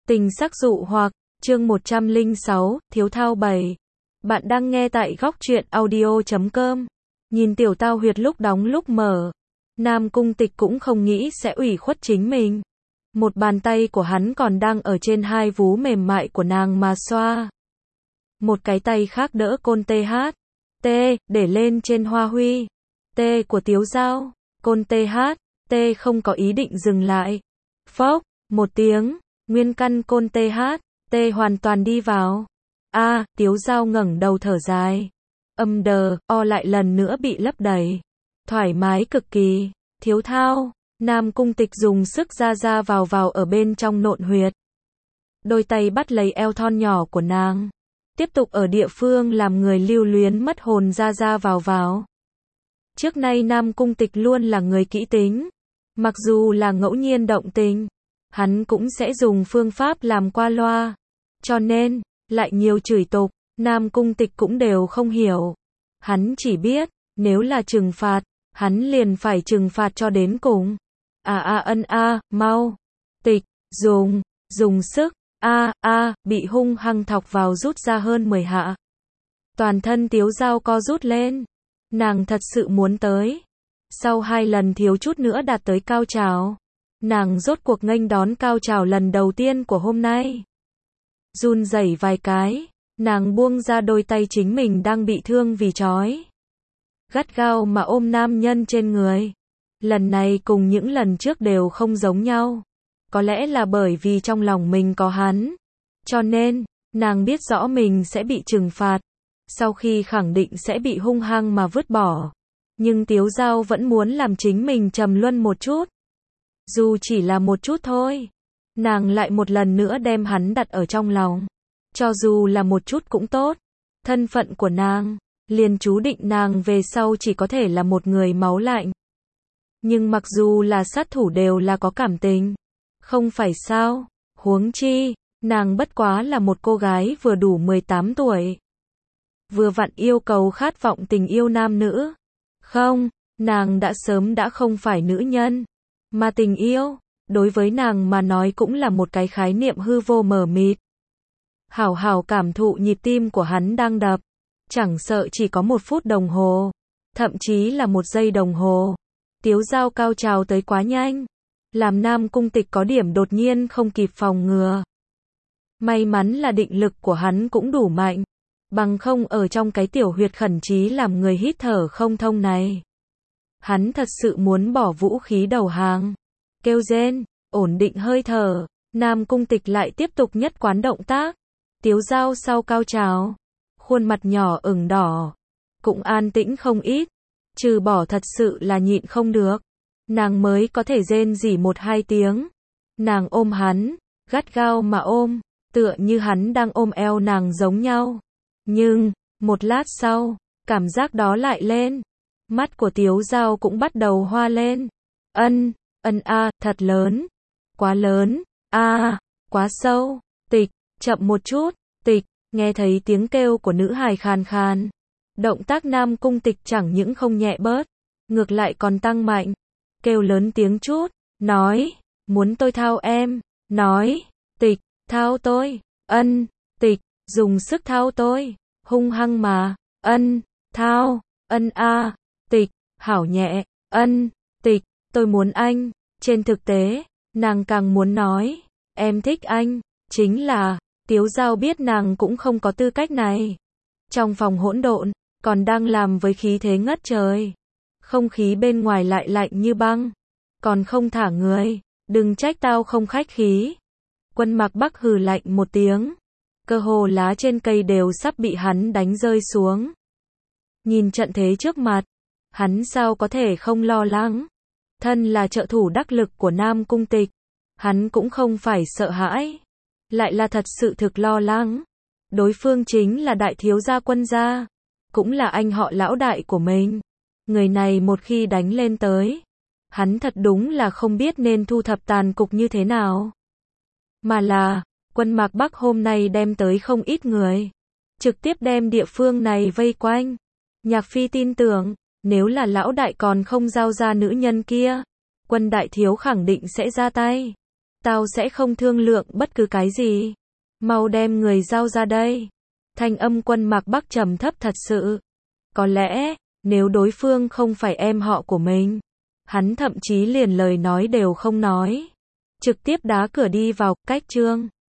Tình sắc dụ hoặc, chương 106, Thiếu Thao 7. Bạn đang nghe tại góc truyện audio.com. Nhìn tiểu tao huyệt lúc đóng lúc mở. Nam Cung Tịch cũng không nghĩ sẽ ủy khuất chính mình. Một bàn tay của hắn còn đang ở trên hai vú mềm mại của nàng mà xoa. Một cái tay khác đỡ côn TH. T, để lên trên hoa huy. T của Tiếu Dao. Côn TH. T không có ý định dừng lại. Phốc, một tiếng. Nguyên căn côn TH, T hoàn toàn đi vào. Tiếu Dao ngẩng đầu thở dài. Âm đờ, o lại lần nữa bị lấp đầy. Thoải mái cực kỳ. Thiếu Thao, Nam Cung Tịch dùng sức ra vào ở bên trong nộn huyệt. Đôi tay bắt lấy eo thon nhỏ của nàng. Tiếp tục ở địa phương làm người lưu luyến mất hồn ra vào. Trước nay Nam Cung Tịch luôn là người kỹ tính. Mặc dù là ngẫu nhiên động tình, hắn cũng sẽ dùng phương pháp làm qua loa. Cho nên, lại nhiều chửi tục, Nam Cung Tịch cũng đều không hiểu. Hắn chỉ biết, nếu là trừng phạt, hắn liền phải trừng phạt cho đến cùng. Mau. Tịch, dùng sức, bị hung hăng thọc vào rút ra hơn 10 hạ. Toàn thân Tiếu Dao co rút lên. Nàng thật sự muốn tới. Sau 2 lần thiếu chút nữa đạt tới cao trào. Nàng rốt cuộc nghênh đón cao trào lần đầu tiên của hôm nay. Run rẩy vài cái, nàng buông ra đôi tay chính mình đang bị thương vì trói. Gắt gao mà ôm nam nhân trên người. Lần này cùng những lần trước đều không giống nhau. Có lẽ là bởi vì trong lòng mình có hắn. Cho nên, nàng biết rõ mình sẽ bị trừng phạt. Sau khi khẳng định sẽ bị hung hăng mà vứt bỏ. Nhưng Tiếu Dao vẫn muốn làm chính mình trầm luân một chút. Dù chỉ là một chút thôi. Nàng lại một lần nữa đem hắn đặt ở trong lòng. Cho dù là một chút cũng tốt. Thân phận của nàng, liền chú định nàng về sau chỉ có thể là một người máu lạnh. Nhưng mặc dù là sát thủ đều là có cảm tình. Không phải sao, huống chi, nàng bất quá là một cô gái vừa đủ 18 tuổi. Vừa vặn yêu cầu khát vọng tình yêu nam nữ. Không, nàng đã sớm đã không phải nữ nhân. Mà tình yêu, đối với nàng mà nói cũng là một cái khái niệm hư vô mờ mịt. Hảo hảo cảm thụ nhịp tim của hắn đang đập. Chẳng sợ chỉ có 1 phút đồng hồ. Thậm chí là 1 giây đồng hồ. Tiếu Dao cao trào tới quá nhanh. Làm Nam Cung Tịch có điểm đột nhiên không kịp phòng ngừa. May mắn là định lực của hắn cũng đủ mạnh. Bằng không ở trong cái tiểu huyệt khẩn trí làm người hít thở không thông này. Hắn thật sự muốn bỏ vũ khí đầu hàng. Kêu rên, ổn định hơi thở. Nam Cung Tịch lại tiếp tục nhất quán động tác. Tiếu Dao sau cao trào. Khuôn mặt nhỏ ửng đỏ. Cũng an tĩnh không ít. Trừ bỏ thật sự là nhịn không được. Nàng mới có thể rên rỉ 1-2 tiếng. Nàng ôm hắn. Gắt gao mà ôm. Tựa như hắn đang ôm eo nàng giống nhau. Nhưng, một lát sau, cảm giác đó lại lên. Mắt của Tiếu Dao cũng bắt đầu hoa lên. Thật lớn. Quá lớn. Quá sâu. Tịch, chậm một chút. Tịch, nghe thấy tiếng kêu của nữ hài khàn khàn. Động tác Nam Cung Tịch chẳng những không nhẹ bớt, ngược lại còn tăng mạnh. Kêu lớn tiếng chút, nói, muốn tôi thao em, nói, Tịch, thao tôi, Tịch, dùng sức thao tôi, hung hăng mà, thao, Tịch, hảo nhẹ, Tịch, tôi muốn anh. Trên thực tế, nàng càng muốn nói, em thích anh, chính là, Tiếu Dao biết nàng cũng không có tư cách này. Trong phòng hỗn độn, còn đang làm với khí thế ngất trời. Không khí bên ngoài lại lạnh như băng. Còn không thả người, đừng trách tao không khách khí. Quân Mạc Bắc hừ lạnh một tiếng. Cơ hồ lá trên cây đều sắp bị hắn đánh rơi xuống. Nhìn trận thế trước mặt, hắn sao có thể không lo lắng. Thân là trợ thủ đắc lực của Nam Cung Tịch, hắn cũng không phải sợ hãi. Lại là thật sự thực lo lắng. Đối phương chính là đại thiếu gia Quân gia. Cũng là anh họ lão đại của mình. Người này một khi đánh lên tới, hắn thật đúng là không biết nên thu thập tàn cục như thế nào. Mà là, Quân Mạc Bắc hôm nay đem tới không ít người. Trực tiếp đem địa phương này vây quanh. Nhạc Phi tin tưởng, nếu là lão đại còn không giao ra nữ nhân kia, Quân đại thiếu khẳng định sẽ ra tay. Tao sẽ không thương lượng bất cứ cái gì. Mau đem người giao ra đây. Thanh âm Quân Mạc Bắc trầm thấp thật sự. Có lẽ, nếu đối phương không phải em họ của mình, hắn thậm chí liền lời nói đều không nói. Trực tiếp đá cửa đi vào, cách Trương